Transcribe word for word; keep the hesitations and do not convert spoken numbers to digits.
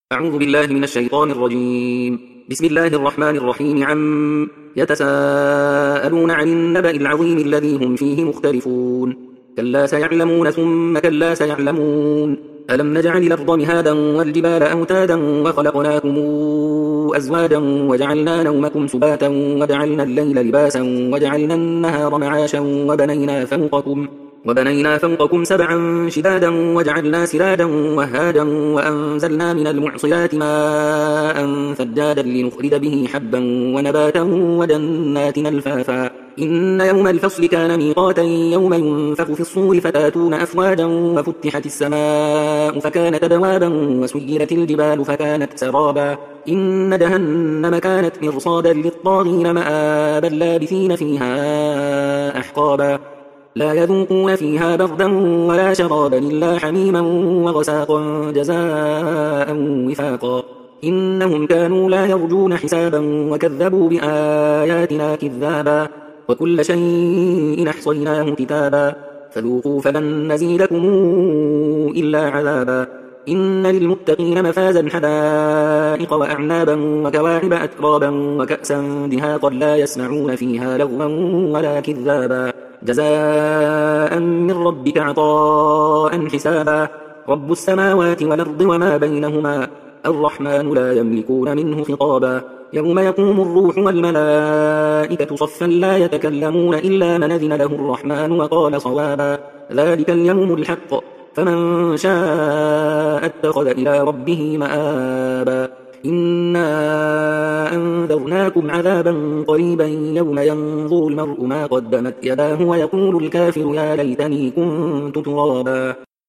أعوذ بالله من الشيطان الرجيم. بسم الله الرحمن الرحيم. عم يتساءلون عن النبأ العظيم الذي هم فيه مختلفون. كلا سيعلمون ثم كلا سيعلمون. ألم نجعل الأرض مهادا والجبال أوتادا وخلقناكم أزواجا وجعلنا نومكم سباتا وجعلنا الليل لباسا وجعلنا النهار معاشا وبنينا فوقكم وبنينا فوقكم سبعا شدادا وجعلنا سراجا وهاجا وأنزلنا من المعصرات ماء ثجاجا لنخرج به حبا ونباتا وجنات ألفافا. إن يوم الفصل كان ميقاتا يوم ينفخ في الصور فتاتون أفواجا وفتحت السماء فكانت أبوابا وسيرت الجبال فكانت سرابا. إن جهنم كانت مرصادا للطاغين مآبا لابثين فيها أحقابا. لا يذوقون فيها بردا ولا شرابا إلا حميما وغساقا جزاء وفاقا. إنهم كانوا لا يرجون حسابا وكذبوا بآياتنا كذابا. وكل شيء أحصيناه كتابا. فذوقوا فلن نزيدكم إلا عذابا. إن للمتقين مفازا حدائق وأعنابا وكواعب أترابا وكأسا دهاقا لا يسمعون فيها لغوا ولا كذابا. جزاء من ربك عطاء حسابا. رب السماوات والأرض وما بينهما الرحمن لا يملكون منه خطابا. يوم يقوم الروح والملائكة صفا لا يتكلمون إلا من أذن له الرحمن وقال صوابا. ذلك اليوم الحق فمن شاء اتخذ إلى ربه مآبا. إنا أنذرناكم عذابا قريبا يوم ينظر المرء ما قدمت يداه ويقول الكافر يا ليتني كنت ترابا.